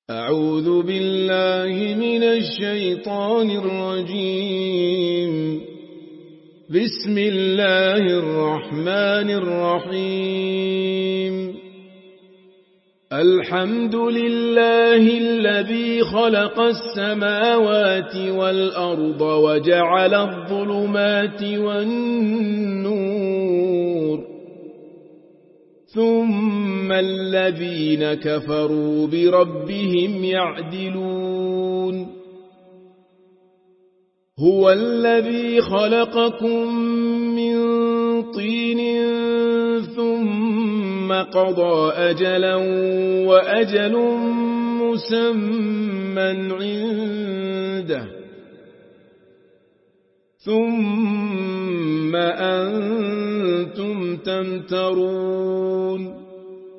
أعوذ بالله من الشيطان الرجيم. بسم الله الرحمن الرحيم. الحمد لله الذي خلق السماوات والأرض وجعل الظلمات والنور، ثم الذين كفروا بربهم يعدلون. هو الذي خلقكم من طين ثم قضى أجلا وأجل مسمى عنده، ثم أنتم تمترون.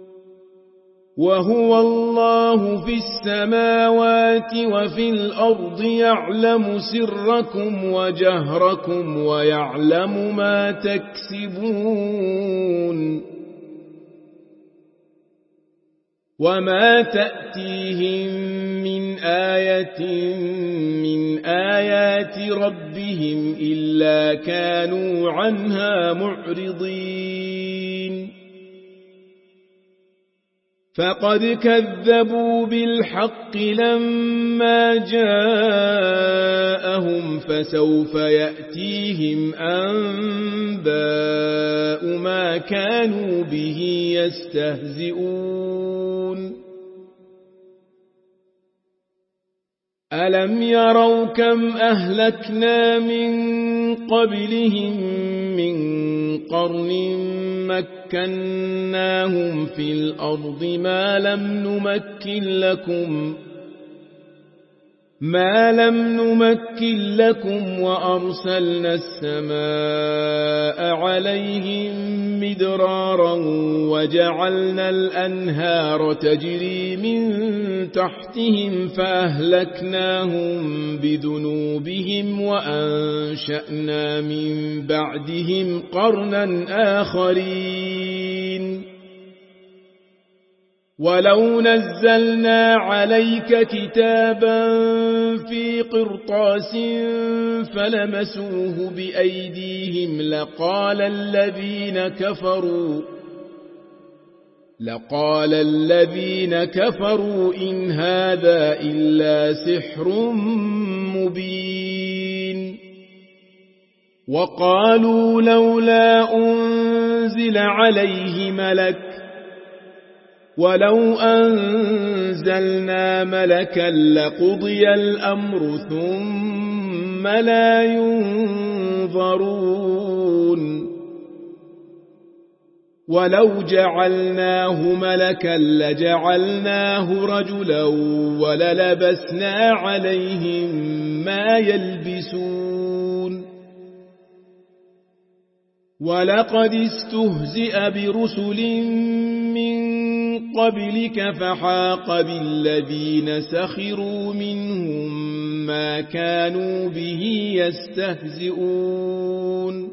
وهو الله في السماوات وفي الأرض يعلم سركم وجهركم ويعلم ما تكسبون. وما تأتيهم من آية من آيات ربهم إلا كانوا عنها معرضين. فقد كذبوا بالحق لما جاءهم، فسوف يأتيهم أنباء ما كانوا به يستهزئون. ألم يروا كم أهلكنا من قبلهم من قرن مكناهم في الأرض ما لم نمكن لكم وأرسلنا السماء عليهم مدرارا وجعلنا الأنهار تجري من تحتهم فأهلكناهم بذنوبهم وأنشأنا من بعدهم قرنا آخرين. ولو نزلنا عليك كتابا في قرطاس فلمسوه بأيديهم لقال الذين كفروا إن هذا إلا سحر مبين. وقالوا لولا أنزل عليه ملك، ولو أنزلنا ملكا لقضي الأمر ثم لا ينظرون. ولو جعلناه ملكا لجعلناه رجلا وللبسنا عليهم ما يلبسون. ولقد استهزئ برسل من قبلك فحاق بالذين سخروا منهم ما كانوا به يستهزئون.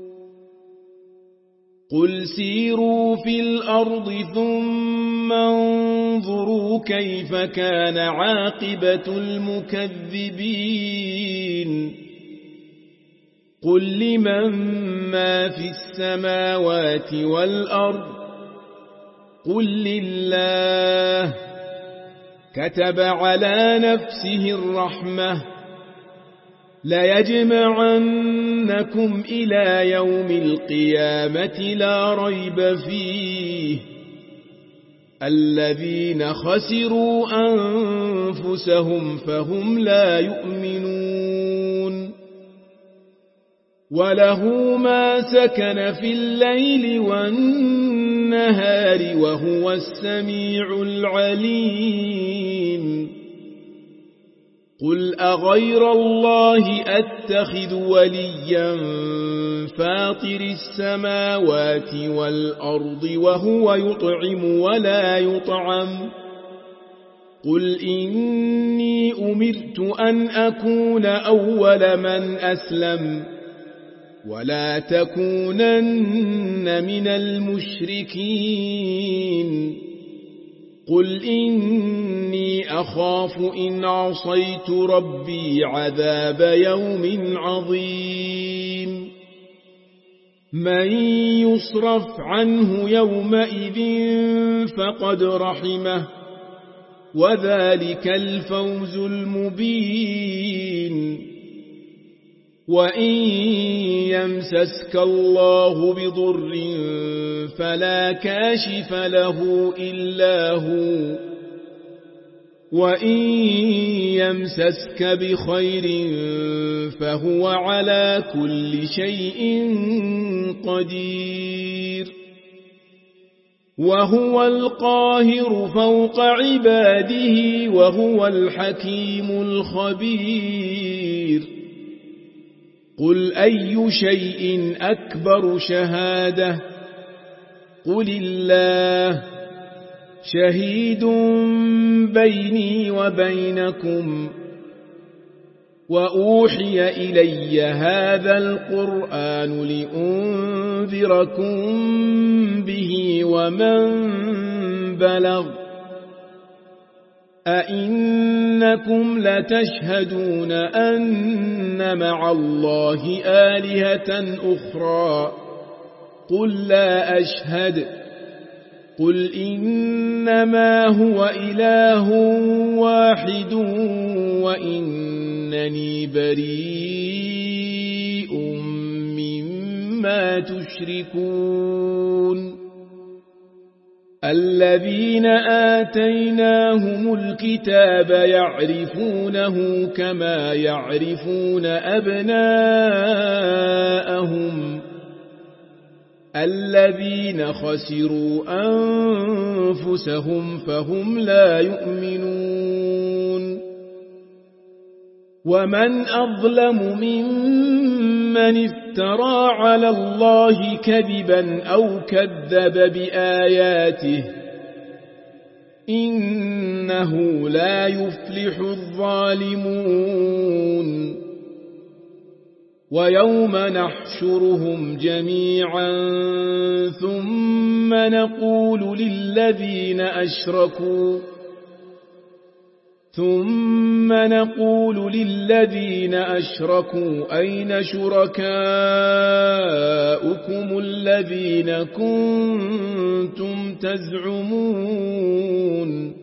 قل سيروا في الأرض ثم انظروا كيف كان عاقبة المكذبين. قل لمن ما في السماوات والأرض، قل لله. كتب على نفسه الرحمة ليجمعنكم إلى يوم القيامة لا ريب فيه. الذين خسروا أنفسهم فهم لا يؤمنون. وله ما سكن في الليل والنهار وهو السميع العليم. قل أغير الله أتخذ وليا فاطر السماوات والأرض وهو يطعم ولا يطعم. قل إني أمرت أن أكون أول من أسلم ولا تكونن من المشركين. قل إني أخاف إن عصيت ربي عذاب يوم عظيم من يصرف عنه يومئذ فقد رحمه وذلك الفوز المبين وإن يمسسك الله بضر فلا كاشف له إلا هو وإن يمسسك بخير فهو على كل شيء قدير وهو القاهر فوق عباده وهو الحكيم الخبير قل أي شيء أكبر شهادة قل الله شهيد بيني وبينكم وأوحي إلي هذا القرآن لأنذركم به ومن بلغ أئنكم لتشهدون أن مع الله آلهة أخرى قل لا أشهد قل إنما هو إله واحد وإنني بريء مما تشركون الذين آتيناهم الكتاب يعرفونه كما يعرفون أبناءهم الذين خسروا أنفسهم فهم لا يؤمنون ومن أظلم ممن افترى على الله كذبا أو كذب بآياته إنه لا يفلح الظالمون ويوم نحشرهم جميعا ثم نقول للذين أشركوا أين شركاؤكم الذين كنتم تزعمون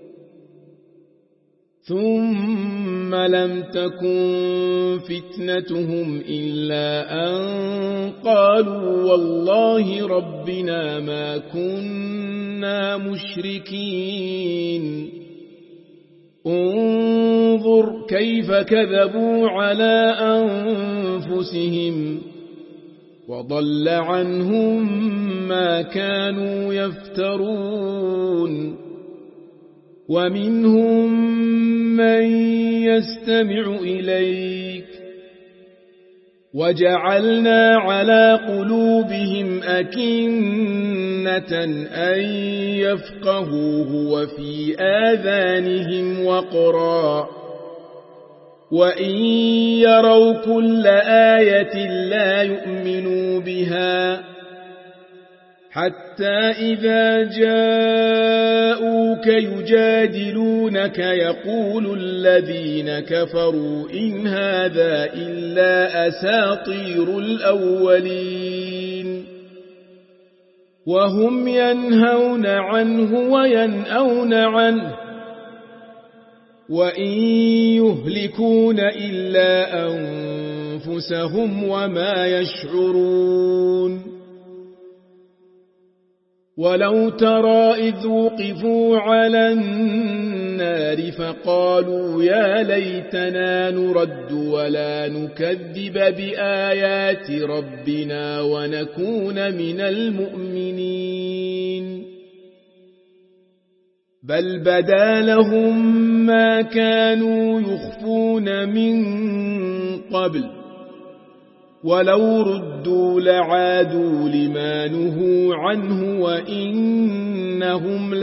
ثم لم تكن فتنتهم إلا أن قالوا والله ربنا ما كنا مشركين انظر كيف كذبوا على أنفسهم وضل عنهم ما كانوا يفترون ومنهم من يستمع إليك وجعلنا على قلوبهم أكنة أن يفقهوه وفي آذانهم وقرا وإن يروا كل آية لا يؤمنوا بها حتى إذا جاءوك يجادلونك يقول الذين كفروا إن هذا إلا أساطير الأولين وهم ينهون عنه وينأون عنه وإن يهلكون إلا أنفسهم وما يشعرون ولو ترى إذ وقفوا على النار فقالوا يا ليتنا نرد ولا نكذب بآيات ربنا ونكون من المؤمنين بل بدا لهم ما كانوا يخفون من قبل ولو ردوا لعادوا لما نهوا عنه وإنهم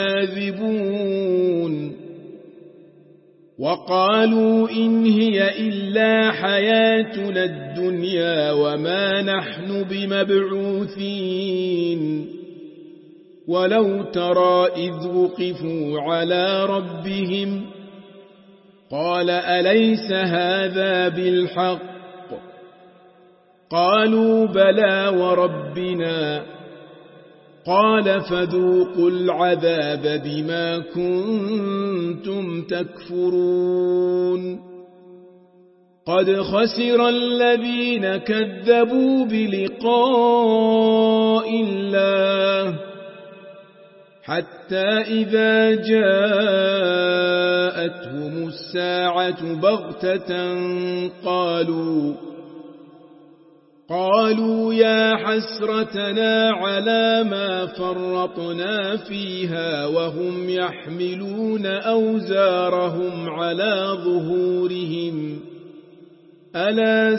لكاذبون وقالوا إن هي إلا حياتنا الدنيا وما نحن بمبعوثين ولو ترى إذ وقفوا على ربهم قال أليس هذا بالحق قالوا بلى وربنا قال فذوقوا العذاب بما كنتم تكفرون قد خسر الذين كذبوا بلقاء الله حتى إذا جاءتهم الساعة بغتة قالوا يا حسرتنا على ما فرطنا فيها وهم يحملون أوزارهم على ظهورهم ألا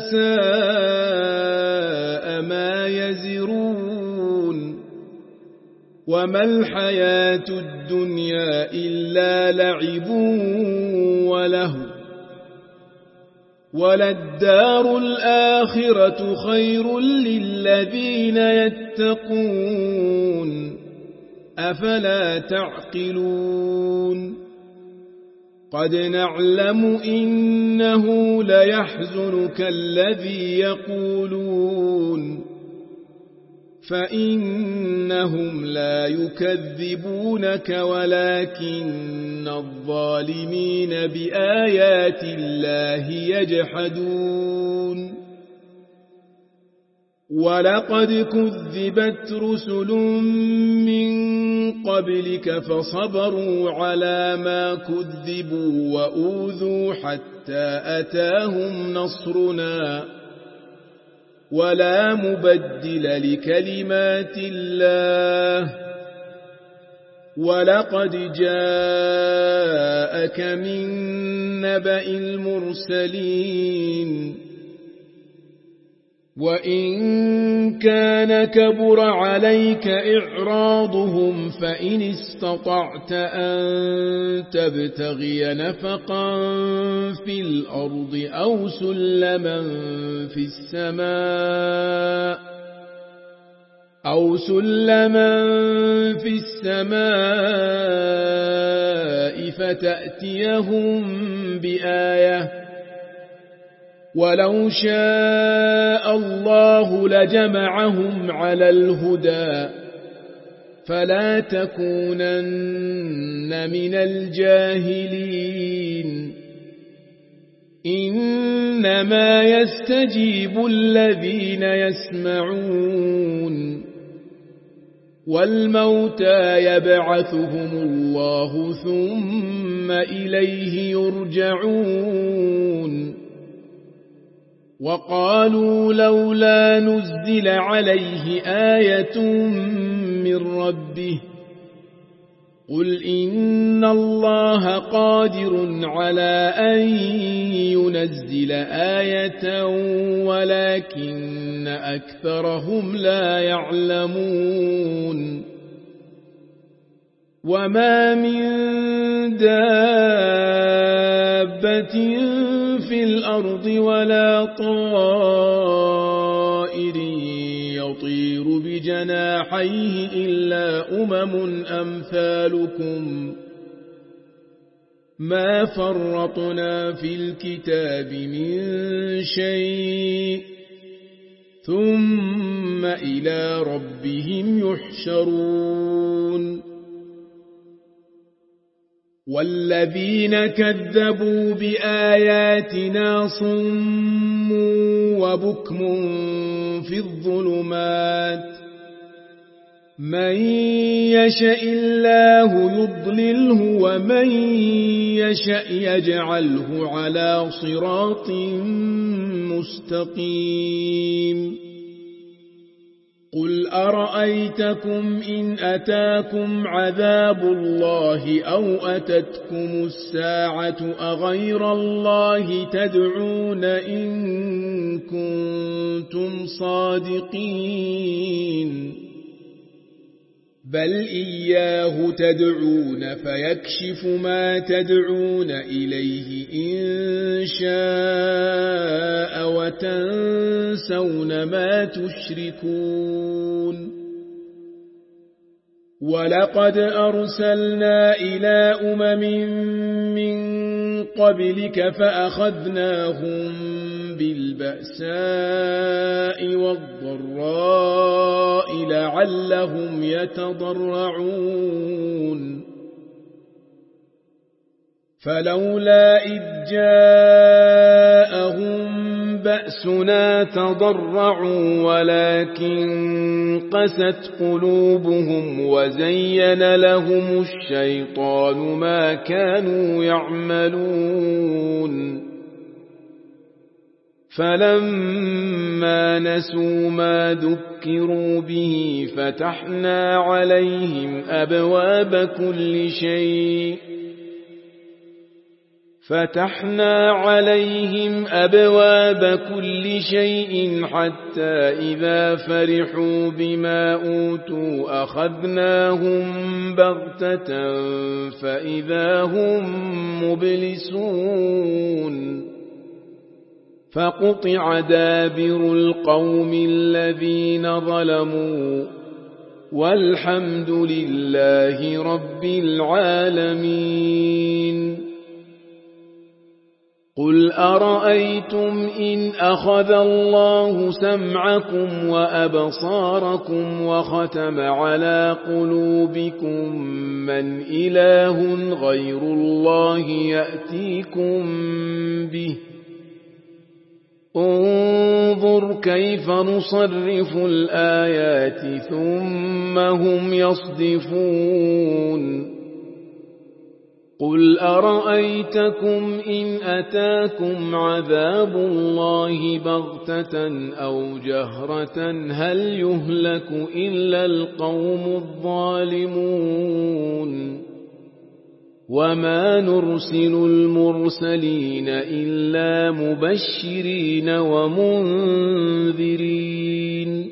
ساء ما يزرون وما الحياة الدنيا إلا لعب ولهو وللدار الآخرة خير للذين يتقون أفلا تعقلون قد نعلم إنه ليحزنك الذي يقولون فإنهم لا يكذبونك ولكن الظالمين بآيات الله يجحدون ولقد كذبت رسل من قبلك فصبروا على ما كذبوا وأوذوا حتى أتاهم نصرنا ولا مبدل لكلمات الله ولقد جاءك من نبأ المرسلين وإن كان كبر عليك إعراضهم فإن استطعت أن تبتغي نفقا في الأرض أو سلما في السماء فتأتيهم بآية ولو شاء الله لجمعهم على الهدى فلا تكونن من الجاهلين إنما يستجيب الذين يسمعون والموتى يبعثهم الله ثم إليه يرجعون وقالوا لولا نزل عليه آية من ربه قل إن الله قادر على أن ينزل آية ولكن أكثرهم لا يعلمون وما من دابة في الأرض ولا طائر يطير بجناحيه إلا أمثالكم ما فرطنا في الكتاب من شيء ثم إلى ربهم يحشرون والذين كذبوا بآياتنا صم وبكم في الظلمات من يشاء الله يضلله ومن يشاء يجعله على صراط مستقيم قل أرأيتكم إن أتاكم عذاب الله أو أتتكم الساعة أغير الله تدعون إن كنتم صادقين بل إياه تدعون فيكشف ما تدعون إليه إن شاء وتنسون ما تشركون ولقد أرسلنا إلى من قبلك فأخذناهم بالبأساء والضراء لعلهم يتضرعون فلولا إذ جاءهم بأسنا تضرعوا ولكن قست قلوبهم وزين لهم الشيطان ما كانوا يعملون فلما نسوا ما ذكروا به فتحنا عليهم أبواب كل شيء حتى إذا فرحوا بما أوتوا أخذناهم بغتة فإذا هم مبلسون فقطع دابر القوم الذين ظلموا والحمد لله رب العالمين قل أرأيتم إن أخذ الله سمعكم وأبصاركم وختم على قلوبكم من إله غير الله يأتيكم به انظر كيف نصرف الآيات ثم هم يصدفون قل أرأيتكم إن أتاكم عذاب الله بغتة أو جهرة هل يهلك إلا القوم الظالمون وما نرسل المرسلين إلا مبشرين ومنذرين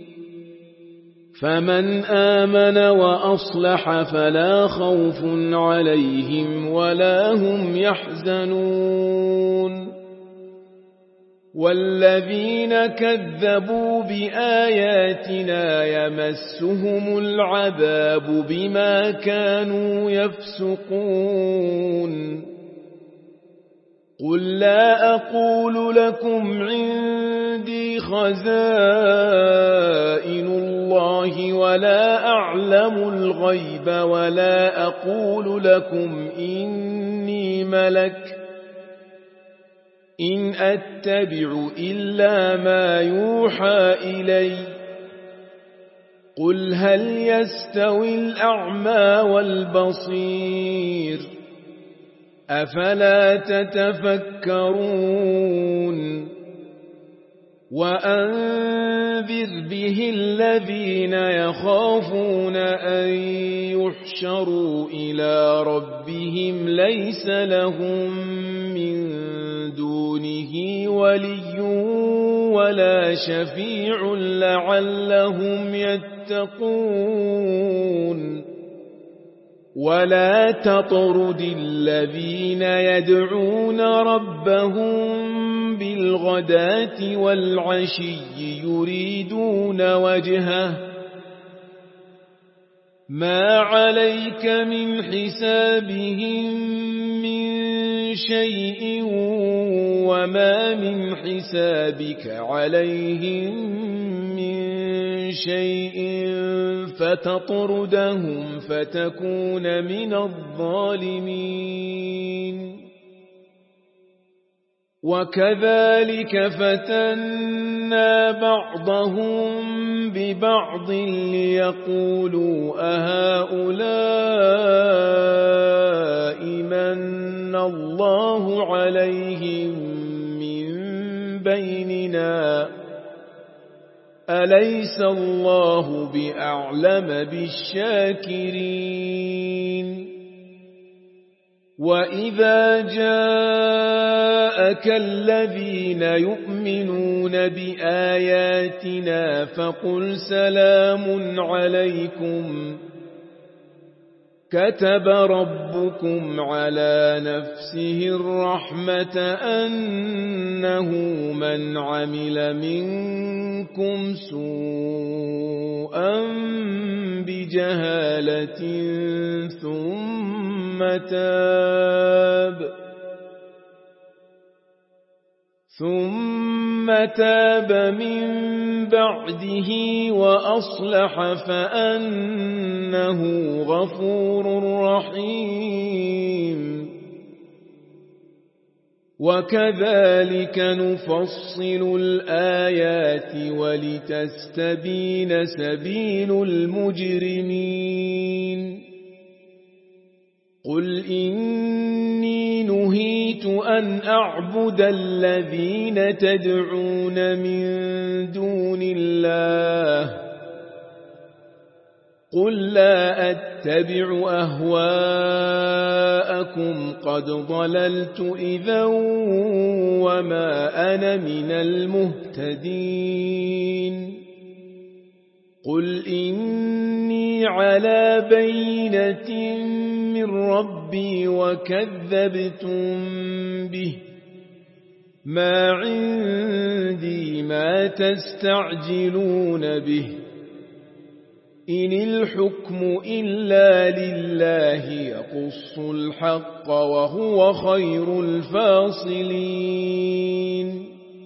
فمن آمن وأصلح فلا خوف عليهم ولا هم يحزنون والذين كذبوا بآياتنا يمسهم العذاب بما كانوا يفسقون قل لا أقول لكم عندي خزائن الله ولا أعلم الغيب ولا أقول لكم إني ملك إن أتبع إلا ما يوحى إلي قل هل يستوي الأعمى والبصير أفلا تتفكرون وأنذر به الذين يخافون أن يحشروا إلى ربهم ليس لهم من دونه ولي ولا شفيع لعلهم يتقون ولا تطرد الذين يدعون ربهم بالغداة والعشي يريدون وجهه ما عليك من حسابهم من شيء وما من حسابك عليهم من شيء فتطردهم فتكون من الظالمين وكذلك فتنا بعضهم ببعض ليقولوا أهؤلاء من الله عليهم من بيننا أليس الله بأعلم بالشاكرين وإذا جاءك الذين يؤمنون بآياتنا فقل سلام عليكم كتب ربكم على نفسه الرحمة أنه من عمل منكم سوءا بجهالة ثم تاب من بعده وأصلح فأنه غفور رحيم وكذلك نفصل الآيات ولتستبين سبيل المجرمين قل إني نهيت أن أعبد الذين تدعون من دون الله قل لا أتبع أهواءكم قد ضللت إذا وما أنا من المهتدين قل إني على بينة من ربي وكذبتم به ما عندي ما تستعجلون به إن الحكم إلا لله يقص الحق وهو خير الفاصلين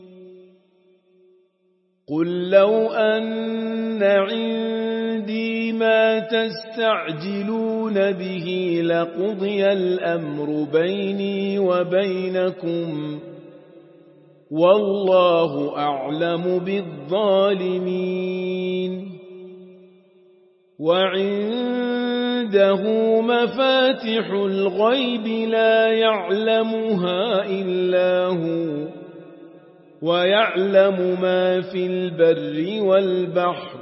قل لو أن عندي ما تستعجلون به لقضي الأمر بيني وبينكم والله أعلم بالظالمين وعنده مفاتح الغيب لا يعلمها إلا هو ويعلم ما في البر والبحر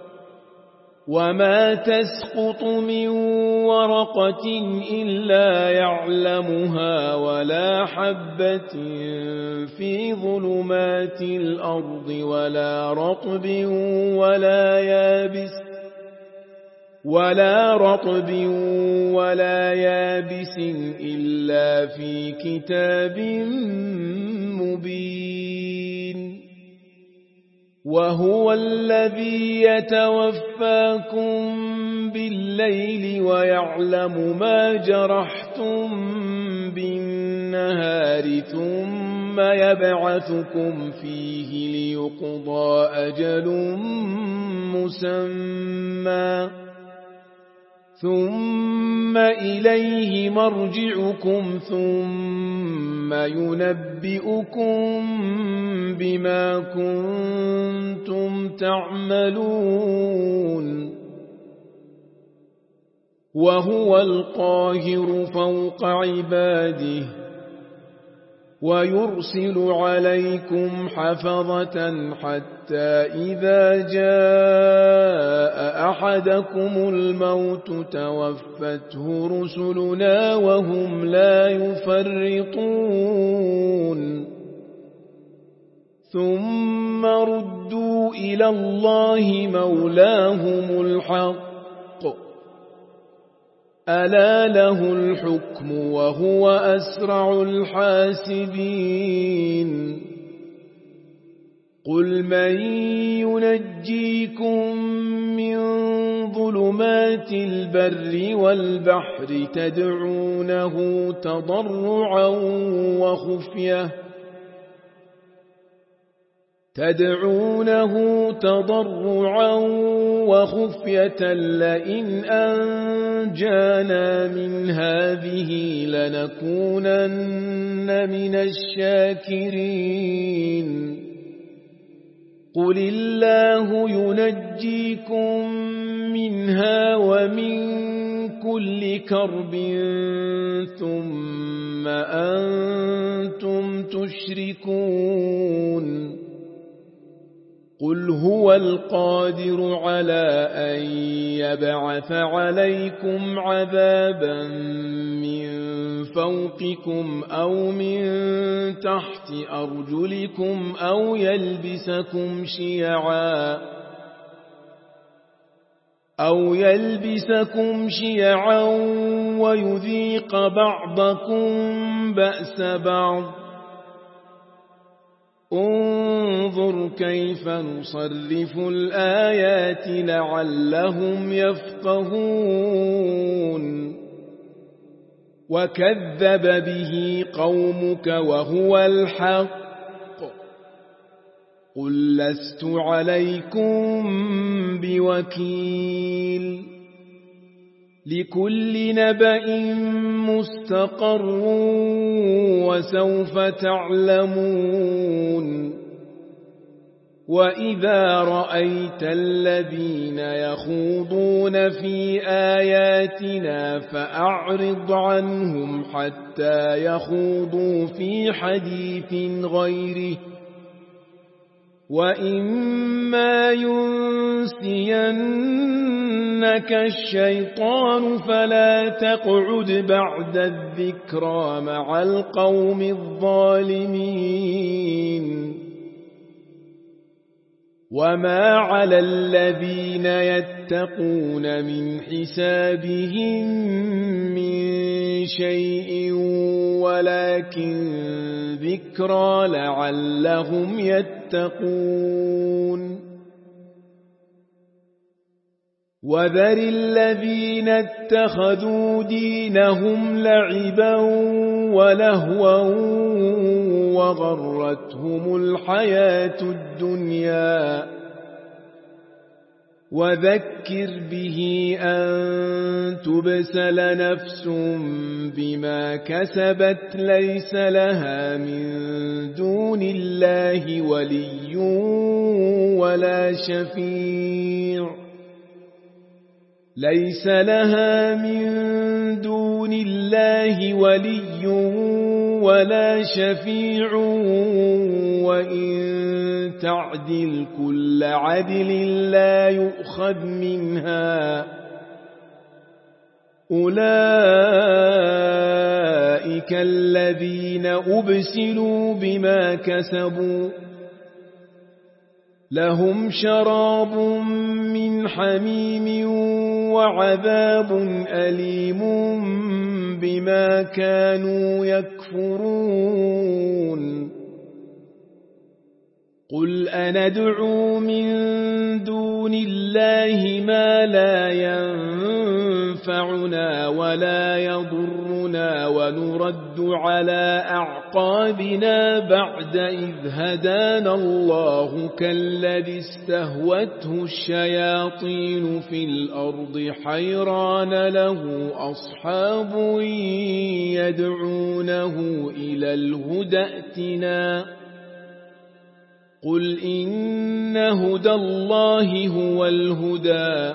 وما تسقط من ورقة إلا يعلمها ولا حبة في ظلمات الأرض ولا رطب ولا يابس إلا في كتاب مبين وهو الذي يتوفاكم بالليل ويعلم ما جرحتم بالنهار ثم يبعثكم فيه ليقضى أجل مسمى ثم إليه مرجعكم ثم ينبئكم بما كنتم تعملون وهو القاهر فوق عباده ويرسل عليكم حفظة حتى إذا جاء أحدكم الموت توفته رسلنا وهم لا يفرطون ثم ردوا إلى الله مولاهم الحق ألا له الحكم وهو أسرع الحاسبين قل من ينجيكم من ظلمات البر والبحر تدعونه تضرعا وخفية لئن أنجانا من هذه لنكونن من الشاكرين قل الله ينجيكم منها ومن كل كرب ثم أنتم تشركون قل هو القادر على أن يبعث عليكم عذابا من فوقكم أو من تحت أرجلكم أو يلبسكم شيعا ويذيق بعضكم بأس بعض انظر كيف نصرف الآيات لعلهم يفقهون وكذب به قومك وهو الحق قل لست عليكم بوكيل لكل نبأ مستقر وسوف تعلمون وإذا رأيت الذين يخوضون في آياتنا فأعرض عنهم حتى يخوضوا في حديث غيره وإما ينسينك الشيطان فلا تقعد بعد الذكرى مع القوم الظالمين وما على الذين يتقون من حسابهم من شيء ولكن ذكرى لعلهم يتقون وذر الذين اتخذوا دينهم لعبا ولهوا وغرتهم الحياة الدنيا وذكر به أن تبسل نفس بما كسبت ليس لها من دون الله ولي ولا شفيع ليس لها من دون الله ولي ولا شفيع وإن تعدل كل عدل لا يؤخذ منها أولئك الذين أبسلوا بما كسبوا لهم شراب من حميم وعذاب أليم بما كانوا يكفرون قل أندعو من دون الله ما لا ينفعنا ولا يضرنا ونرد على أعقابنا بعد إذ هدانا الله كالذي استهوته الشياطين في الأرض حيران له أصحاب يدعونه إلى الهدى ائتنا قل إن هدى الله هو الهدى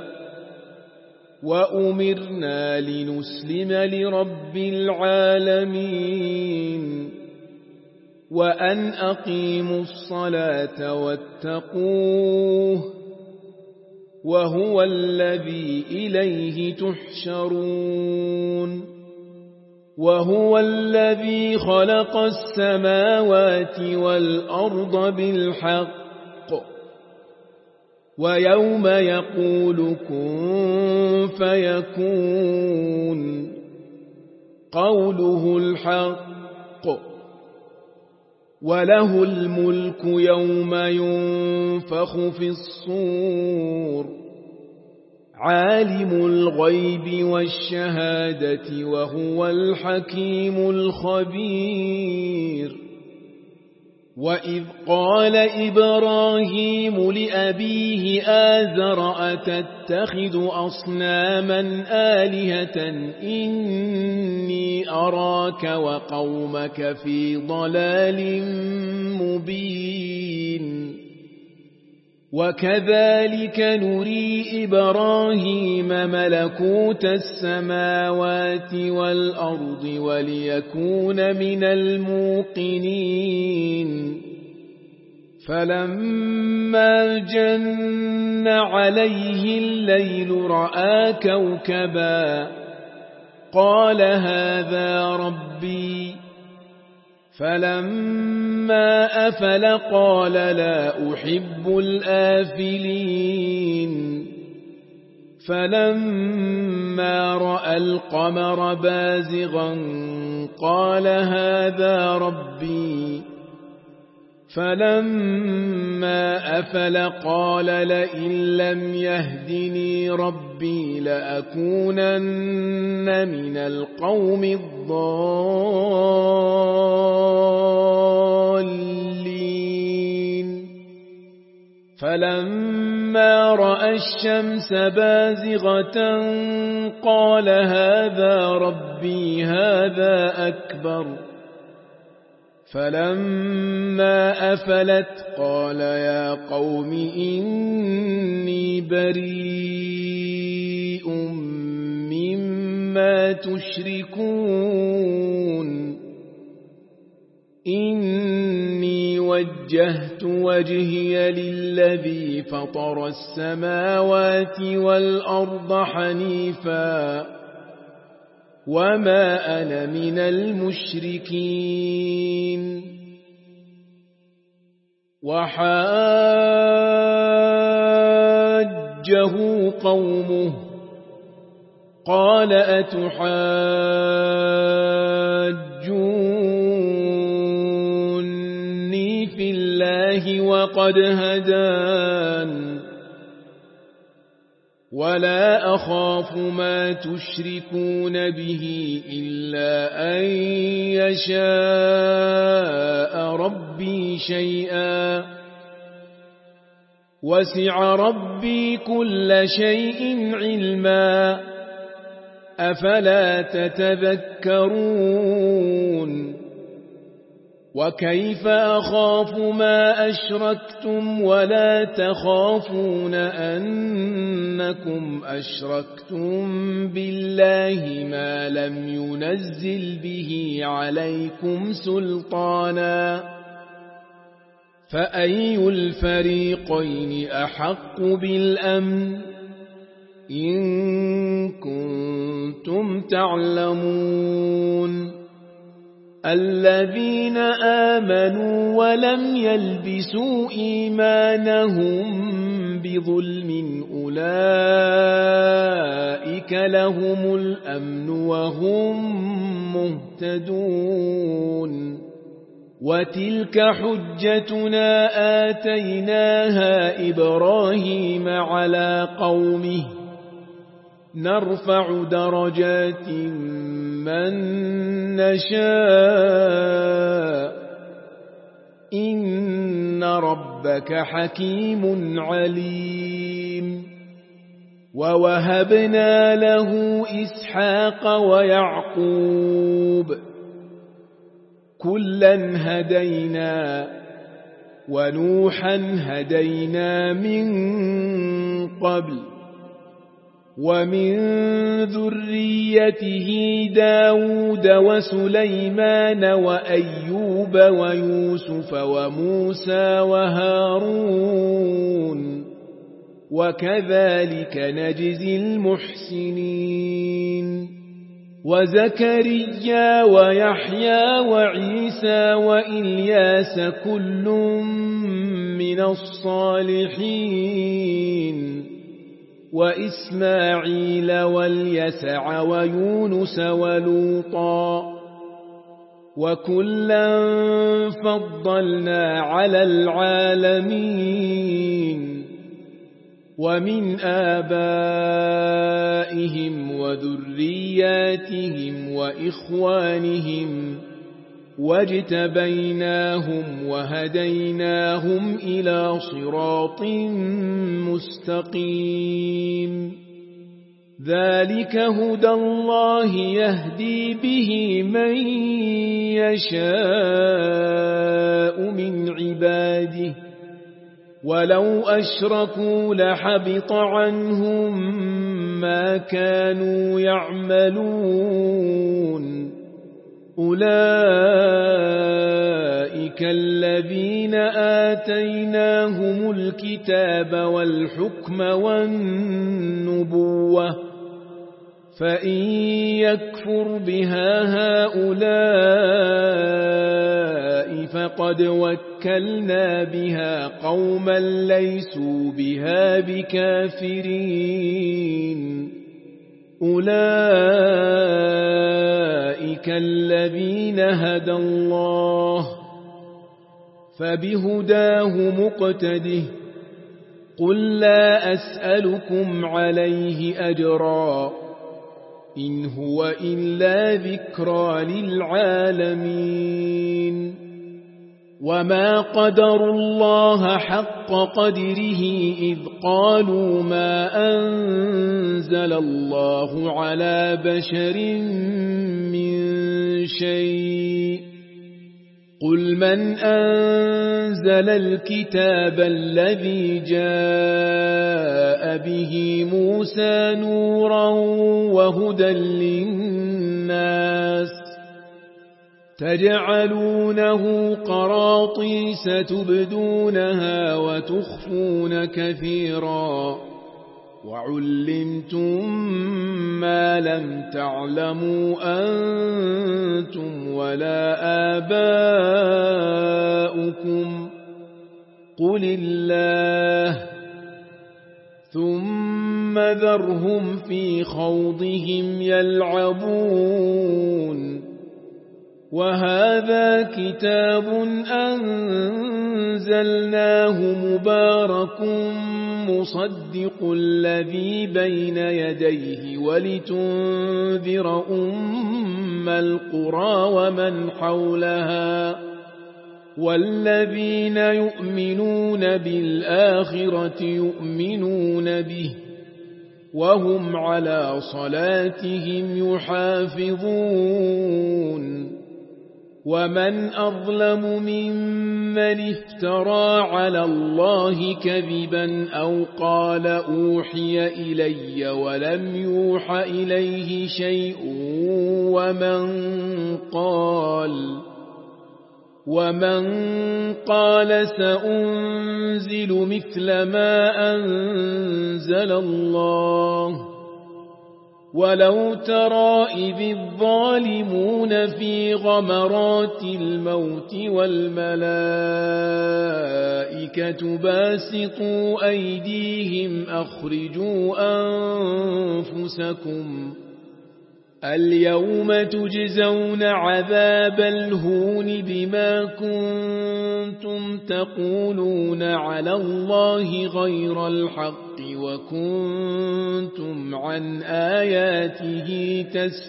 وأمرنا لنسلم لرب العالمين وأن أقيموا الصلاة واتقوه وهو الذي إليه تحشرون وهو الذي خلق السماوات والأرض بالحق ويوم يقول كن فيكون قوله الحق وله الملك يوم ينفخ في الصور عالم الغيب والشهادة وهو الحكيم الخبير وإذ قال إبراهيم لأبيه آزر أتتخذ أصناما آلهة إني أراك وقومك في ضلال مبين وكذلك نري إبراهيم ملكوت السماوات والأرض وليكون من الموقنين فلما جن عليه الليل رأى كوكبا قال هذا ربي فلما أفل قال لا أحب الآفلين فلما رأى القمر بازغا قال هذا ربي فلما أفل قال لئن لم يهدني ربي لأكونن من القوم الضالين فلما رأى الشمس بازغة قال هذا ربي هذا أكبر فلما أفلت قال يا قوم إني بريء مما تشركون إني وجهت وجهي للذي فطر السماوات والأرض حنيفا وما أنا من المشركين وحاجه قومه قال أتحاجوني في الله وقد هدان ولا أخاف ما تشركون به إلا أن يشاء ربي شيئا وسع ربي كل شيء علما أفلا تتذكرون وكيف أخاف ما أشركتم ولا تخافون أنكم أشركتم بالله ما لم ينزل به عليكم سلطانا فأي الفريقين أحق بالأمن إن كنتم تعلمون الذين آمنوا ولم يلبسوا إيمانهم بظلم أولئك لهم الأمن وهم مهتدون وتلك حجتنا آتيناها إبراهيم على قومه نرفع درجات من نشاء إن ربك حكيم عليم ووهبنا له إسحاق ويعقوب كلا هدينا ونوحا هدينا من قبل ومن ذريته داود وسليمان وأيوب ويوسف وموسى وهارون وكذلك نجزي المحسنين وزكريا ويحيى وعيسى وإلياس كل من الصالحين وإسماعيل واليسع ويونس ولوطا وكلا فضلنا على العالمين ومن آبائهم وذرياتهم وإخوانهم واجتبيناهم وهديناهم إلى صراط مستقيم ذلك هدى الله يهدي به من يشاء من عباده ولو أشركوا لحبط عنهم ما كانوا يعملون أولئك الذين آتيناهم الكتاب والحكم والنبوة فإن يكفر بها هؤلاء فقد وكلنا بها قوما ليسوا بها بكافرين أولئك الذين هدى الله فبهداه مقتده قل لا أسألكم عليه أجرا إن هو إلا ذكرى للعالمين وما قدروا الله حق قدره إذ قالوا ما أنزل الله على بشر من شيء قل من أنزل الكتاب الذي جاء به موسى نورا وهدى للناس تجعلونه قراطيس تبدونها وتخفون كثيرا وعلمتم ما لم تعلموا أنتم ولا آباؤكم قل الله ثم ذرهم في خوضهم يلعبون وهذا كتاب أنزلناه مبارك مصدق الذي بين يديه ولتنذر أم القرى ومن حولها والذين يؤمنون بالآخرة يؤمنون به وهم على صلاتهم يحافظون ومن أظلم ممن افترى على الله كذبا أو قال أوحي إلي ولم يوح إليه شيء ومن قال سأنزل مثل ما أنزل الله ولو ترى إذ الظالمون في غمرات الموت والملائكة باسطوا أيديهم أخرجوا أنفسكم اليوم تجزون عذاب الهون بما كنتم تقولون على الله غير الحق وكنتم عن آياته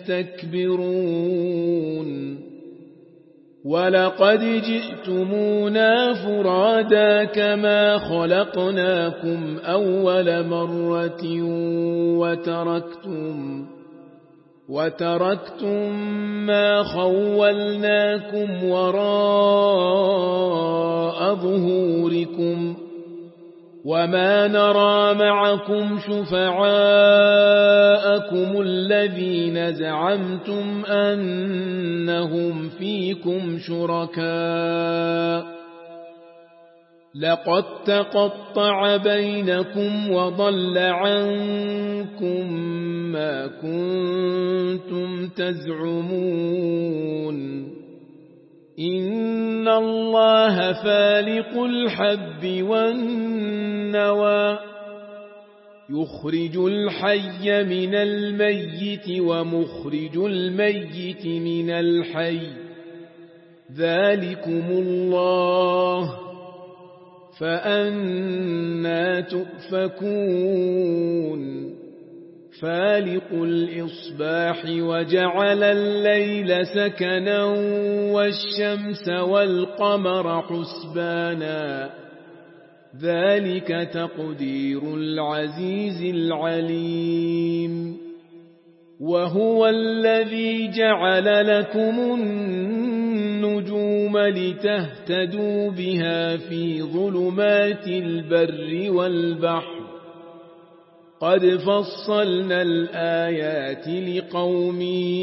تستكبرون ولقد جئتمونا فرادا كما خلقناكم أول مرة وتركتم ما خولناكم وراء ظهوركم وما نرى معكم شفعاءكم الذين زعمتم أنهم فيكم شركاء لقد تقطع بينكم وضل عنكم ما كنتم تزعمون إن الله فالق الحب والنوى يخرج الحي من الميت ومخرج الميت من الحي ذلكم الله فأنى تؤفكون فالق الإصباح وجعل الليل سكنا والشمس والقمر حسبانا ذلك تقدير العزيز العليم وهو الذي جعل لكم النجوم لتهتدوا بها في ظلمات البر والبحر قد فصلنا الآيات لقوم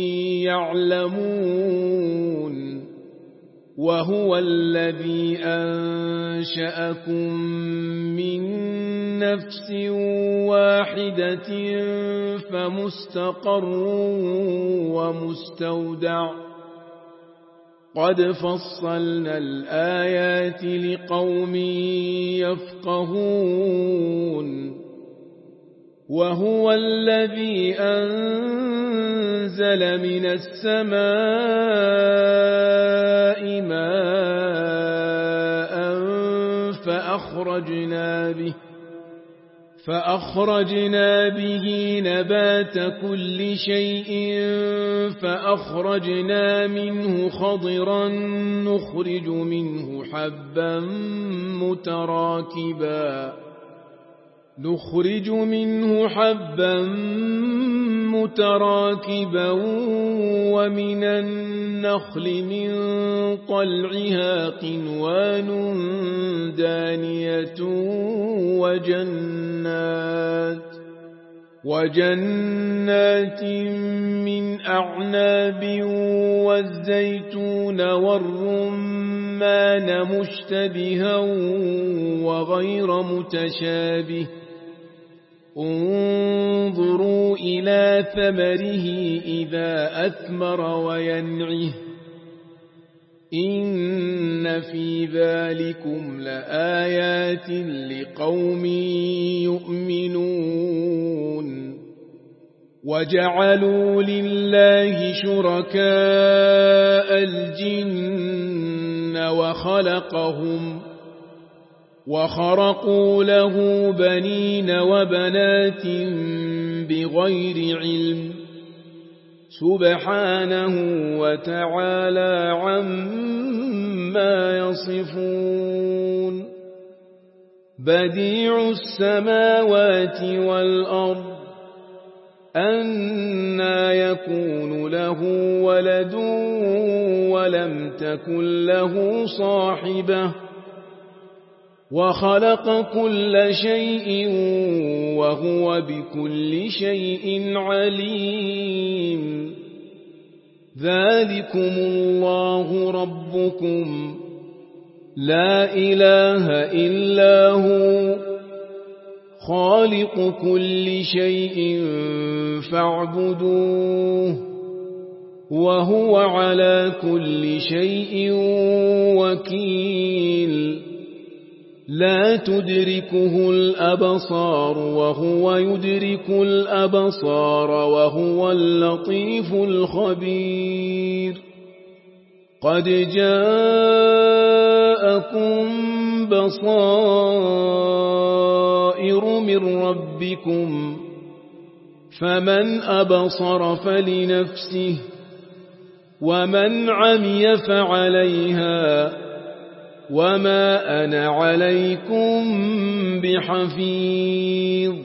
يعلمون وهو الذي أنشأكم من نفس واحدة فمستقر ومستودع قد فصلنا الآيات لقوم يفقهون وهو الذي أنزل من السماء ماء فأخرجنا به نبات كل شيء فأخرجنا منه خضرا نخرج منه حبا متراكبا ومن النخل من طلعها قنوان دانية وجنات من أعناب والزيتون والرمان مشتبها وغير متشابه انظروا إلى ثمره إذا أثمر وينعه إن في ذلكم لآيات لقوم يؤمنون وجعلوا لله شركاء الجن وخرقوا له بنين وبنات بغير علم سبحانه وتعالى عما يصفون بديع السماوات والأرض أنى يكون له ولد ولم تكن له صاحبة وخلق كل شيء وهو بكل شيء عليم ذلكم الله ربكم لا إله إلا هو خالق كل شيء فاعبدوه وهو على كل شيء وكيل لا تدركه الأبصار وهو يدرك الأبصار وهو اللطيف الخبير قد جاءكم بصائر من ربكم فمن أبصر فلنفسه ومن عمي فعليها وما أنا عليكم بحفيظ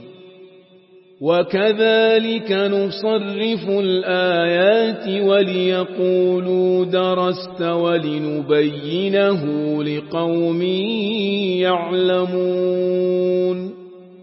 وكذلك نصرف الآيات وليقولوا درست ولنبينه لقوم يعلمون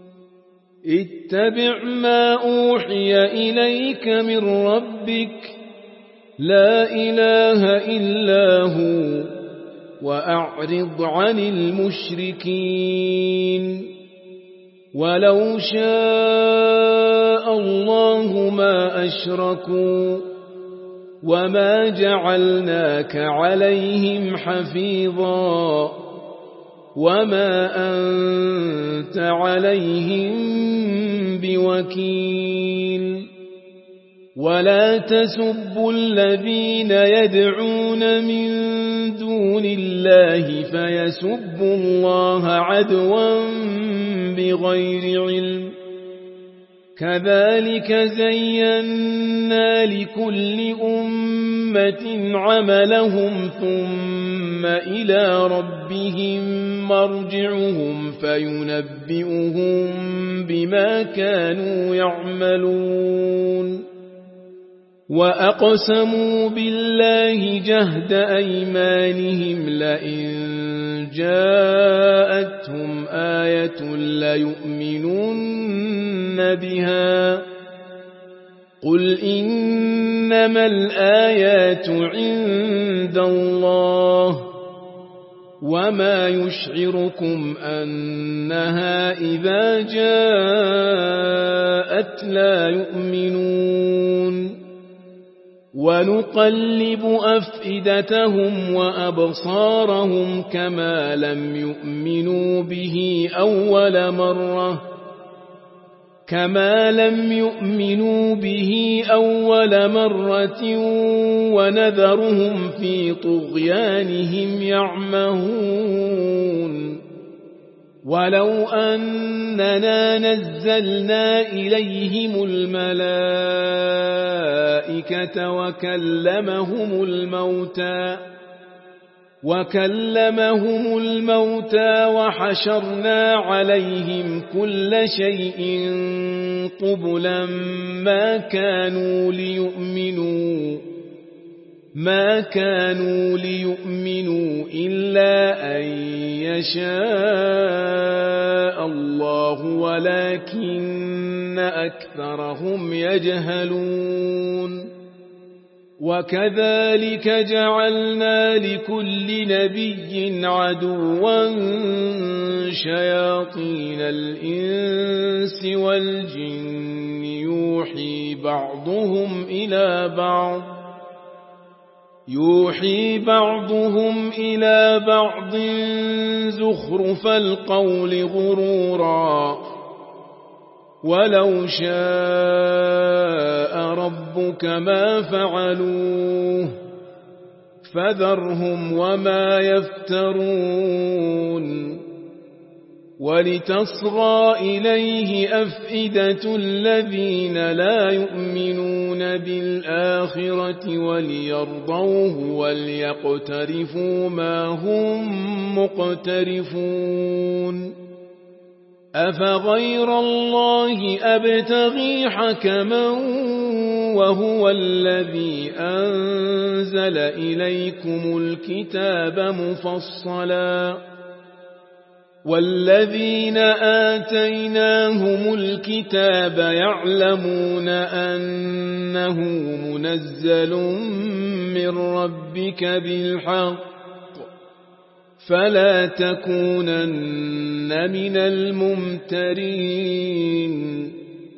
اتبع ما أوحي إليك من ربك لا إله إلا هو وأعرض عن المشركين ولو شاء الله ما أشركوا وما جعلناك عليهم حفيظا وما أنت عليهم بوكيل ولا تسبوا الذين يدعون من دون الله فيسبوا الله عدوا بغير علم كذلك زينا لكل أمة عملهم ثم إلى ربهم مرجعهم فينبئهم بما كانوا يعملون وأقسموا بالله جهد أيمانهم لئن جاءتهم آية ليؤمنن بها قل إنما الآيات عند الله وما يشعركم أنها إذا جاءت لا يؤمنون ونقلب أفئدتهم وأبصارهم كما لم يؤمنوا به أول مرة كما لم يؤمنوا به أول مرة ونذرهم في طغيانهم يعمهون ولو أننا نزلنا إليهم الملائكة وكلمهم الموتى وحشرنا عليهم كل شيء قبلا ما كانوا ليؤمنوا إلا أن يشاء الله ولكن أكثرهم يجهلون وكذلك جعلنا لكل نبي عدوا شياطين الإنس والجن يوحي بعضهم إلى بعض زخرف القول غرورا ولو شاء ربك ما فعلوه فذرهم وما يفترون ولتصغى إليه أفئدة الذين لا يؤمنون بالآخرة وليرضوه وليقترفوا ما هم مقترفون أفغير الله أبتغي حكما وهو الذي أنزل إليكم الكتاب مفصلا والذين آتيناهم الكتاب يعلمون أنه منزل من ربك بالحق فلا تكونن من الممترين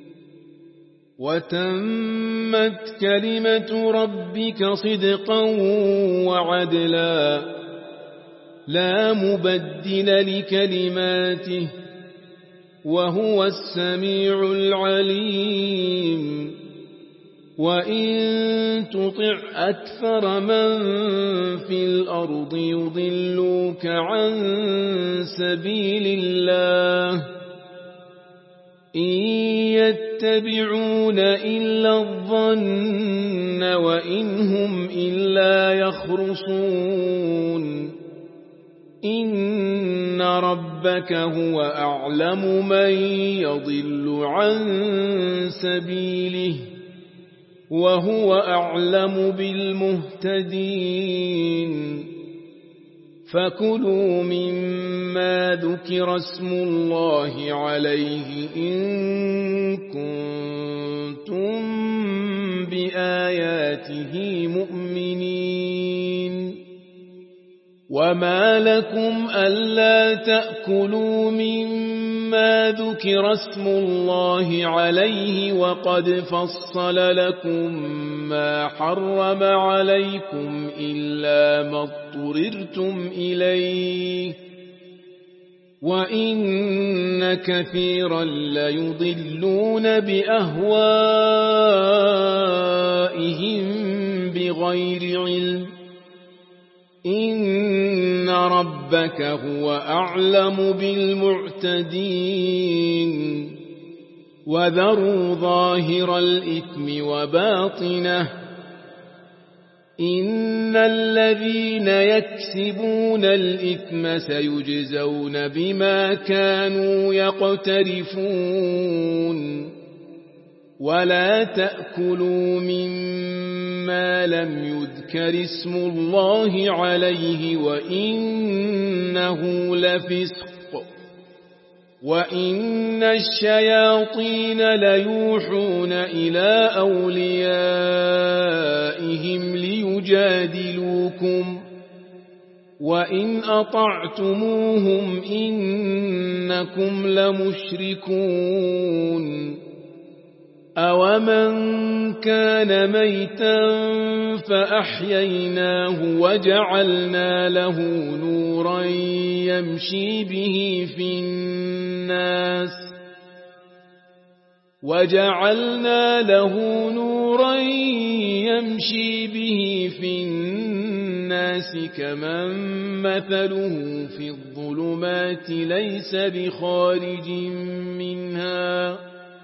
وتمت كلمة ربك صدقا وعدلا لا مبدل لكلماته وهو السميع العليم وإن تطع أكثر من في الأرض يضلوك عن سبيل الله إن يتبعون إلا الظن وإن هم إلا يخرصون إن ربك هو أعلم من يضل عن سبيله وهو أعلم بالمهتدين فكلوا مما ذكر اسم الله عليه إن كنتم بآياته مؤمنين وما لكم ألا تأكلوا مما ذكر اسم الله عليه وقد فصل لكم ما حرم عليكم إلا ما اضطررتم إليه وإن كثيرا ليضلون بأهوائهم بغير علم إن ربك هو أعلم بالمعتدين وذروا ظاهر الإثم وباطنه إن الذين يكسبون الإثم سيجزون بما كانوا يقترفون ولا تأكلوا مما لم يذكر اسم الله عليه وإنه لفسق وإن الشياطين ليوحون إلى أوليائهم ليجادلوكم وإن أطعتموهم إنكم لمشركون أومن كان ميتا فأحييناه وجعلنا له نورا يمشي به في الناس وجعلنا له نورا يمشي به في الناس كمن مثله في الظلمات ليس بخارج منها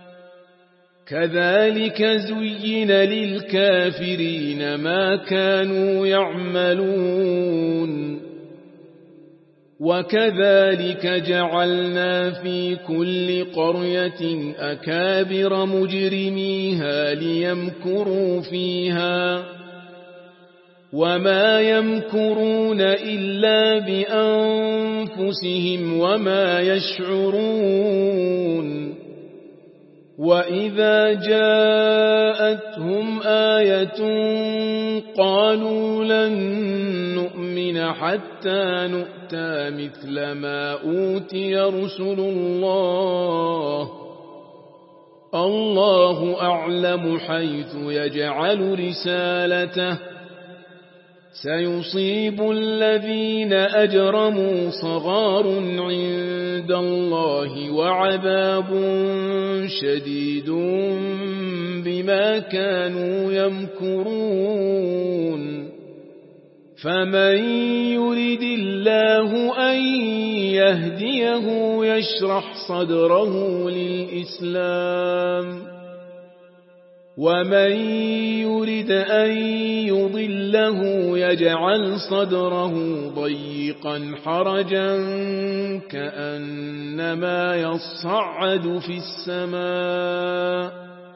كذلك زين للكافرين ما كانوا يعملون وكذلك جعلنا في كل قرية أكابر مجرميها ليمكروا فيها وما يمكرون إلا بأنفسهم وما يشعرون وإذا جاءتهم آية قالوا لن نؤمن حتى نؤتى مثل ما أوتي رسل الله أعلم حيث يجعل رسالته سيصيب الذين أجرموا صغار عند الله وعذاب شديد بما كانوا يمكرون فمن يرد الله أن يهديه يشرح صدره للإسلام ومن يرد أن يضله يجعل صدره ضيقا حرجا كأنما يصعد في السماء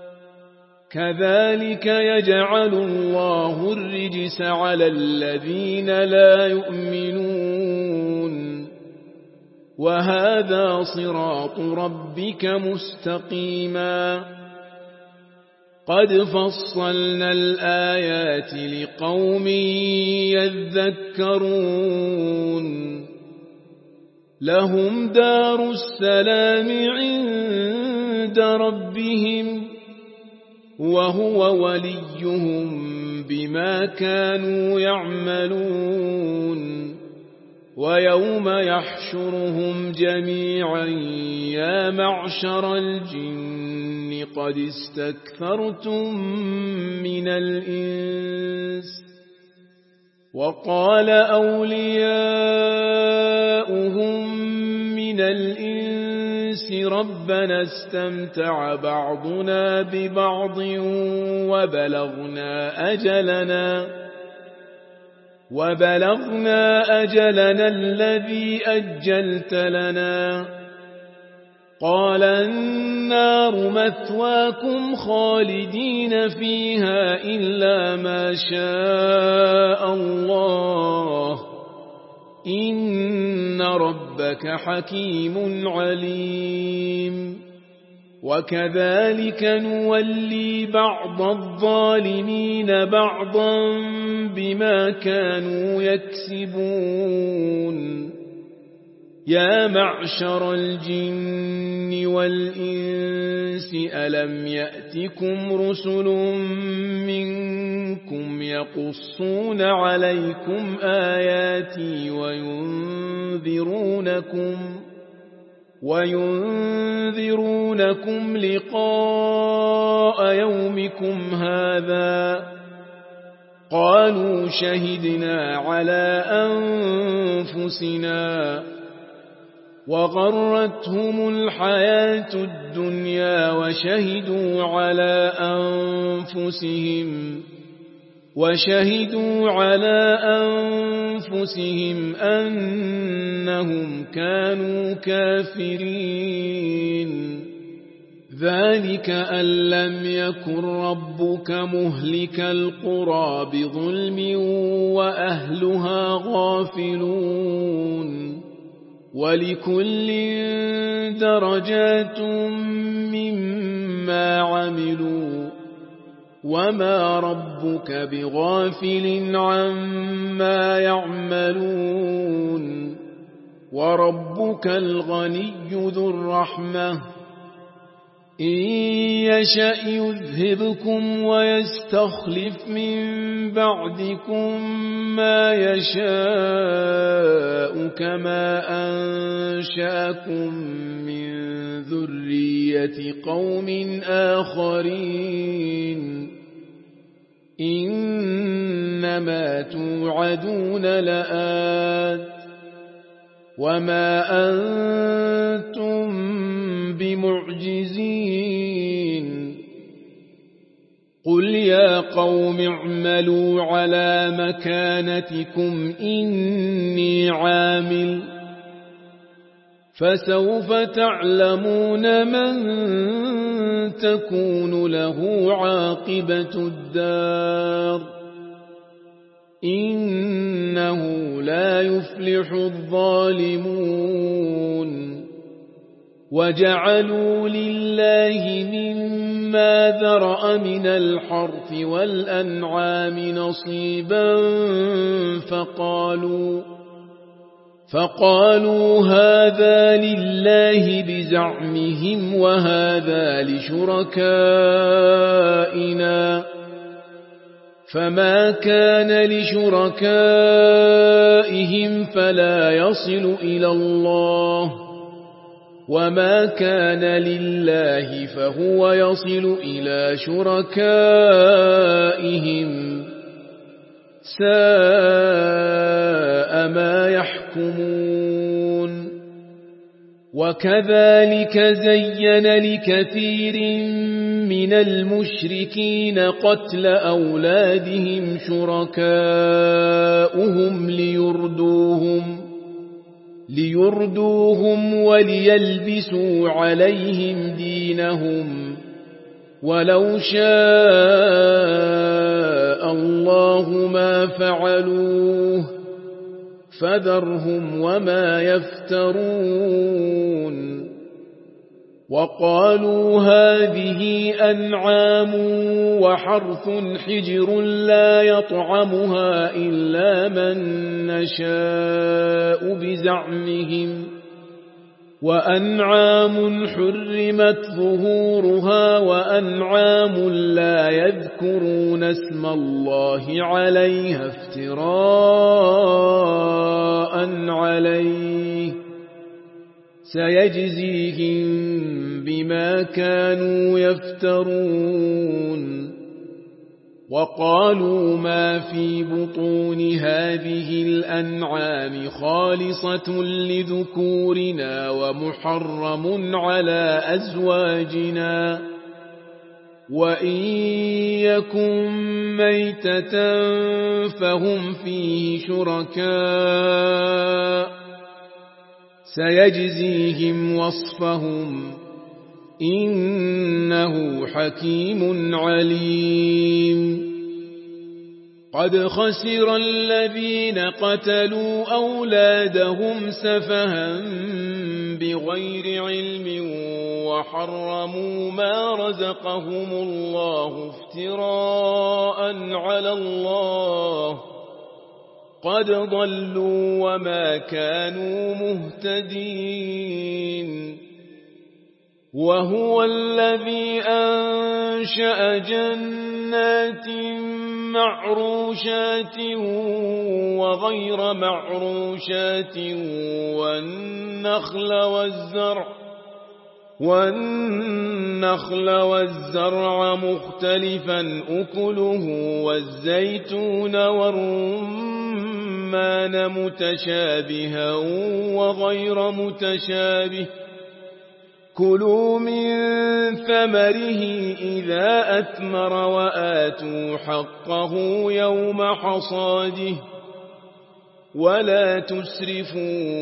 كذلك يجعل الله الرجس على الذين لا يؤمنون وهذا صراط ربك مستقيما قد فصلنا الآيات لقوم يذكرون لهم دار السلام عند ربهم وهو وليهم بما كانوا يعملون ويوم يحشرهم جميعا يا معشر الجن قد استكثرتم من الإنس وقال أولياؤهم من الإنس ربنا استمتع بعضنا ببعض وبلغنا أجلنا الذي أجلت لنا قال النار مثواكم خالدين فيها إلا ما شاء الله إن ربك حكيم عليم وكذلك نولي بعض الظالمين بعضا بما كانوا يكسبون يا معشر الجن والإنس ألم يأتكم رسل منكم يقصون عليكم آياتي وينذرونكم لقاء يومكم هذا قالوا شهدنا على أنفسنا وغرتهم الحياة الدنيا وشهدوا على أنفسهم أنهم كانوا كافرين ذلك أن لم يكن ربك مهلك القرى بظلم وأهلها غافلون ولكل درجات مما عملوا وما ربك بغافل عما يعملون وربك الغني ذو الرحمة إن يشأ يذهبكم ويستخلف من بعدكم ما يشاء كما أنشأكم من ذرية ذرية قوم آخرين إنما توعدون لآت وما أنتم بمعجزين قل يا قوم اعملوا على مكانتكم إني عامل فسوف تعلمون من تكون له عاقبة الدار إنه لا يفلح الظالمون وجعلوا لله مما ذرأ من الحرث والأنعام نصيبا فقالوا هذا لله بزعمهم وهذا لشركائنا فما كان لشركائهم فلا يصل إلى الله وما كان لله فهو يصل إلى شركائهم ساء ما يحكمون وكذلك زين لكثير من المشركين قتل أولادهم شركاؤهم ليردوهم وليلبسوا عليهم دينهم ولو شاء الله ما فعلوه فذرهم وما يفترون وقالوا هذه أنعام وحرث حجر لا يطعمها إلا من نشاء بزعمهم وأنعام حرمت ظهورها وأنعام لا يذكرون اسم الله عليها افتراء عليه سيجزيهم بما كانوا يفترون وقالوا ما في بطون هذه الأنعام خالصة لذكورنا ومحرم على أزواجنا وإن يكن ميتة فهم فيه شركاء سيجزيهم وصفهم إنه حكيم عليم قد خسر الذين قتلوا أولادهم سفها بغير علم وحرموا ما رزقهم الله افتراء على الله قد ضلوا وما كانوا مهتدين وهو الذي أنشأ جنات معروشات وغير معروشات والنخل والزرع مختلفا أكله والزيتون والرمان متشابها وغير متشابه كلوا من ثمره إذا أثمر وآتوا حقه يوم حصاده ولا تسرفوا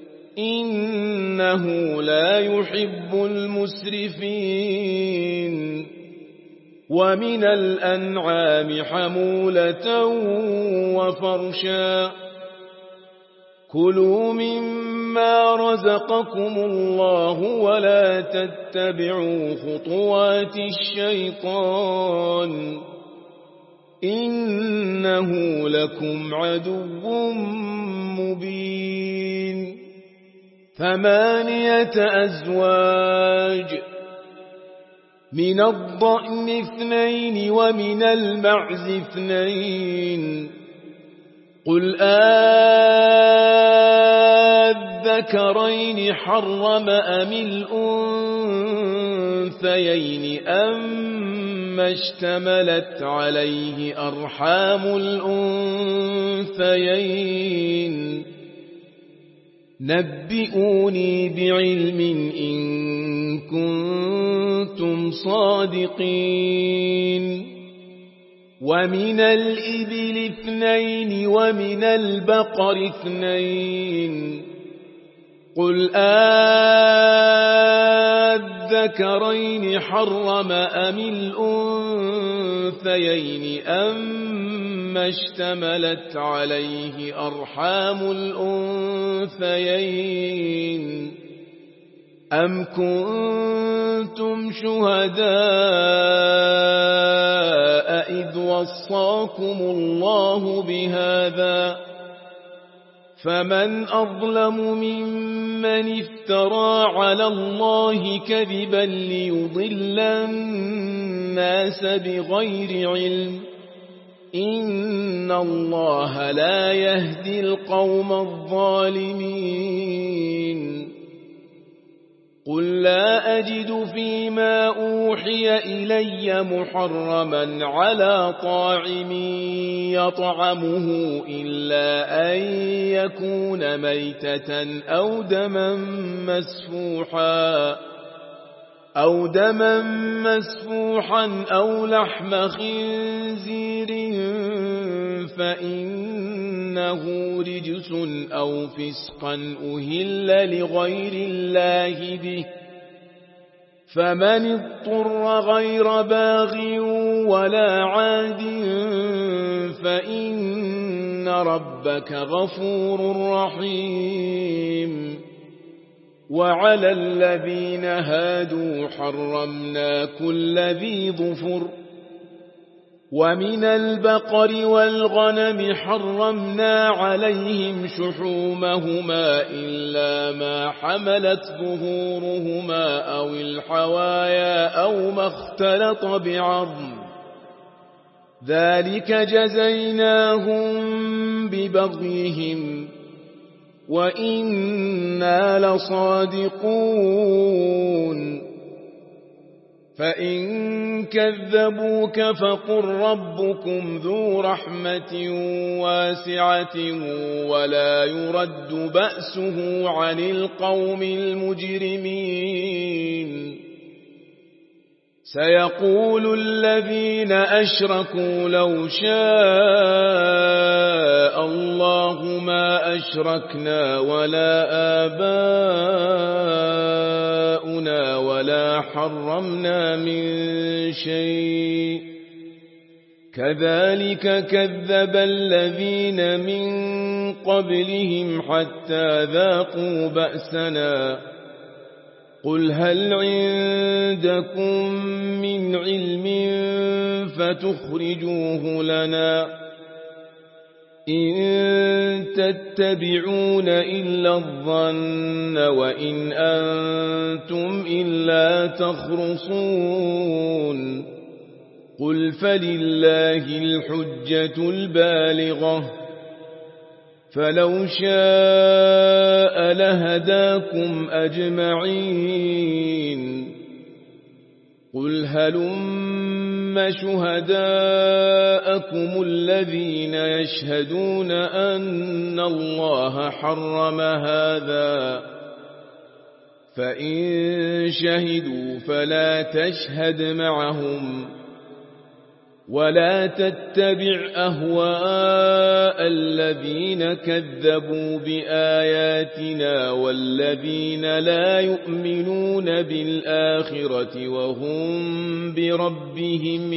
إنه لا يحب المسرفين ومن الأنعام حمولة وفرشا كلوا مما رزقكم الله ولا تتبعوا خطوات الشيطان إنه لكم عدو مبين 8 أزواج من الضأن 2 ومن المعز 2 قل الذكرين حرم أم الأنثيين أما اشتملت عليه أرحام الأنثيين نبئوني بعلم إن كنتم صادقين ومن الإبل 2 ومن البقر 2 قل الذكرين حرم أم الأنثيين أما اشتملت عليه أرحام الأنثيين أم كنتم شهداء إذ وصاكم الله بهذا فمن أظلم ممن افترى على الله كذبا ليضل الناس بغير علم إن الله لا يهدي القوم الظالمين قل لا أجد فيما أوحي إلي محرما على طاعم يطعمه إلا أن يكون ميتة أو دما مسفوحا أو لحم خنزير فإنه رجس أو فسقا أهل لغير الله به فمن اضطر غير باغ ولا عاد فإن ربك غفور رحيم وعلى الذين هادوا حرمنا كل ذي ظفر ومن البقر والغنم حرمنا عليهم شحومهما إلا ما حملت ظهورهما أو الحوايا أو ما اختلط بعظم ذلك جزيناهم ببغيهم وإنا لصادقون فإن كذبوك فقل ربكم ذو رحمة واسعة ولا يرد بأسه عن القوم المجرمين سيقول الذين أشركوا لو شاء الله ما أشركنا ولا آباؤنا ولا حرمنا من شيء كذلك كذب الذين من قبلهم حتى ذاقوا بأسنا قل هل عندكم من علم فتخرجوه لنا إن تتبعون إلا الظن وإن أنتم إلا تخرصون قل فلله الحجة البالغة فلو شاء لهداكم أجمعين قل هلم شهداءكم الذين يشهدون أن الله حرم هذا فإن شهدوا فلا تشهد معهم ولا تتبع أهواء الذين كذبوا بآياتنا والذين لا يؤمنون بالآخرة وهم بربهم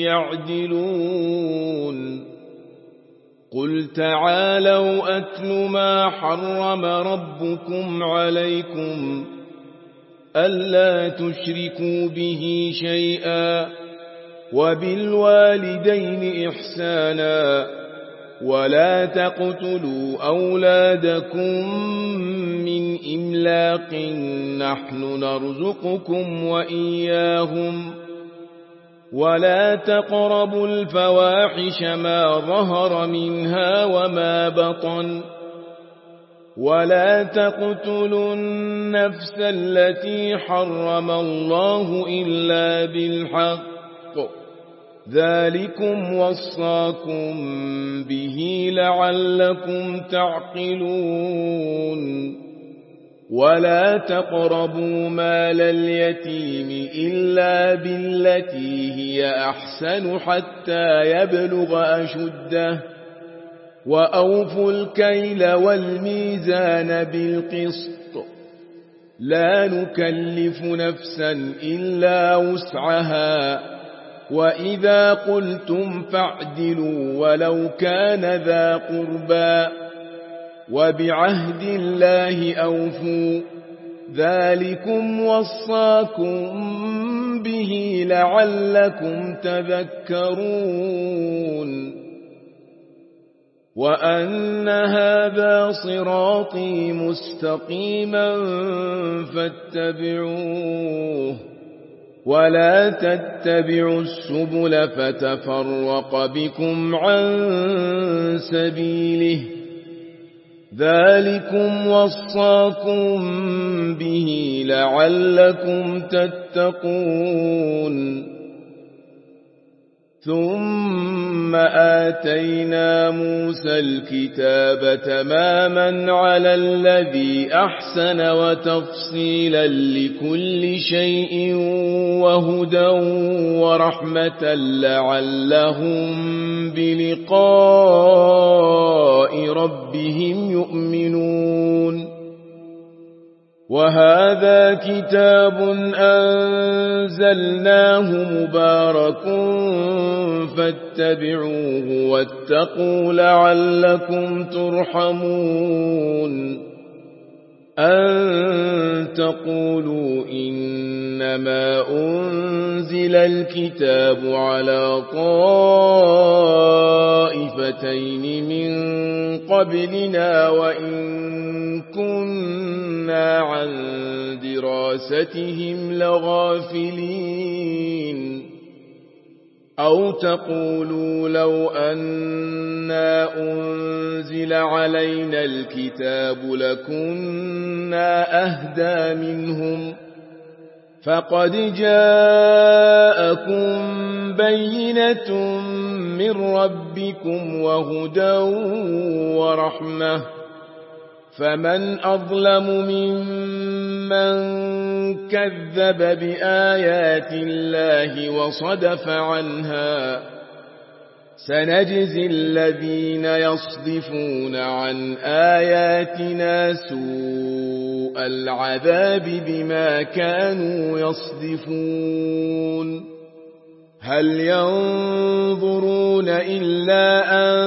يعدلون قل تعالوا أتل ما حرم ربكم عليكم ألا تشركوا به شيئا وبالوالدين إحسانا ولا تقتلوا أولادكم من إملاق نحن نرزقكم وإياهم ولا تقربوا الفواحش ما ظهر منها وما بطن ولا تقتلوا النفس التي حرم الله إلا بالحق ذلكم وصاكم به لعلكم تعقلون ولا تقربوا مال اليتيم إلا بالتي هي أحسن حتى يبلغ أشده وأوفوا الكيل والميزان بالقسط لا نكلف نفسا إلا وسعها وإذا قلتم فاعدلوا ولو كان ذا قربى وبعهد الله أوفوا ذلكم وصاكم به لعلكم تذكرون وأن هذا صراطي مستقيما فاتبعوه ولا تتبعوا السبل فتفرق بكم عن سبيله ذلكم وصاكم به لعلكم تتقون ثم آتينا موسى الكتاب تماما على الذي أحسن وتفصيلا لكل شيء وهدى ورحمة لعلهم بلقاء ربهم يؤمنون وهذا كتاب أنزلناه مبارك فاتبعوه واتقوا لعلكم ترحمون أن تقولوا إنما أنزل الكتاب على طائفتين من قبلنا وإن كنا عن دراستهم لغافلين أو تقولوا لو أنا أنزل علينا الكتاب لكنا أهدى منهم فقد جاءكم بينة من ربكم وهدى ورحمة فمن أظلم ممن كذب بآيات الله وصدف عنها سنجزي الذين يصدفون عن آياتنا سوء العذاب بما كانوا يصدفون هل ينظرون إلا أن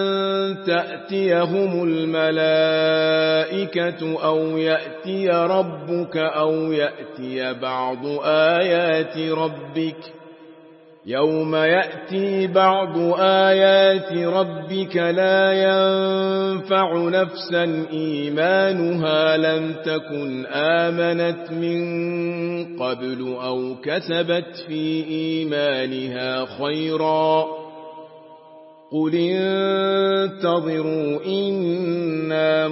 تأتيهم الملائكة أو يأتي ربك أو يأتي بعض آيات ربك يوم يأتي بعض آيات ربك لا ينفع نفسا إيمانها لم تكن آمنت من قبل أو كسبت في إيمانها خيرا قل انتظروا إنا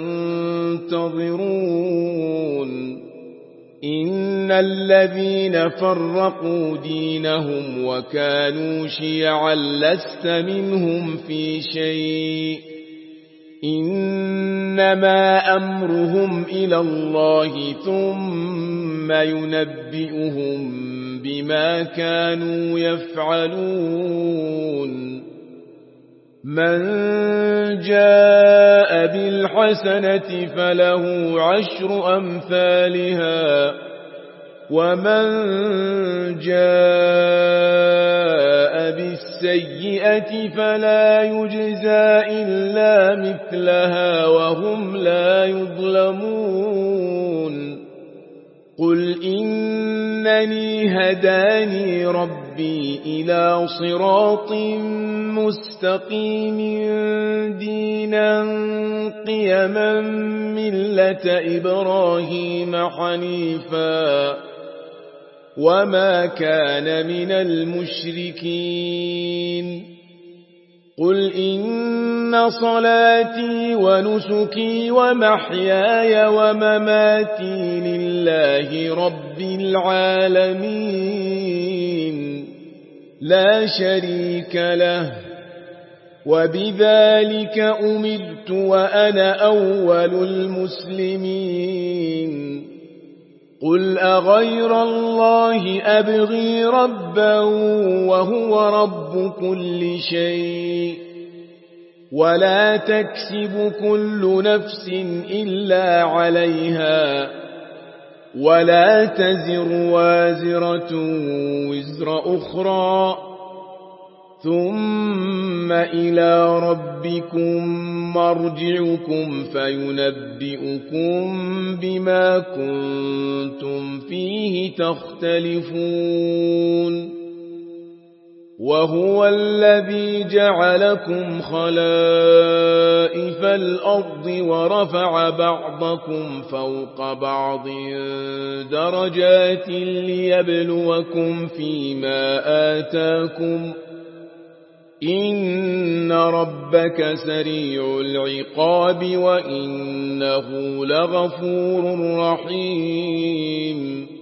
منتظرون إن الذين فرقوا دينهم وكانوا شيعا لست منهم في شيء إنما أمرهم إلى الله ثم ينبئهم بما كانوا يفعلون من جاء بالحسنة فله 10 أمثالها ومن جاء بالسيئة فلا يجزى إلا مثلها وهم لا يظلمون قل إنني هداني ربي إلى صراط مستقيم دينا قيما ملة إبراهيم حنيفا وما كان من المشركين قل إن صلاتي ونسكي ومحياي ومماتي لله رب العالمين لا شريك له وبذلك أمرت وأنا أول المسلمين قل أغير الله أبغي ربا وهو رب كل شيء ولا تكسب كل نفس إلا عليها ولا تزر وازرة وزر أخرى ثم إلى ربكم مرجعكم فينبئكم بما كنتم فيه تختلفون وهو الذي جعلكم خلائف الأرض ورفع بعضكم فوق بعض درجات ليبلوكم فيما آتاكم إن ربك سريع العقاب وإنه لغفور رحيم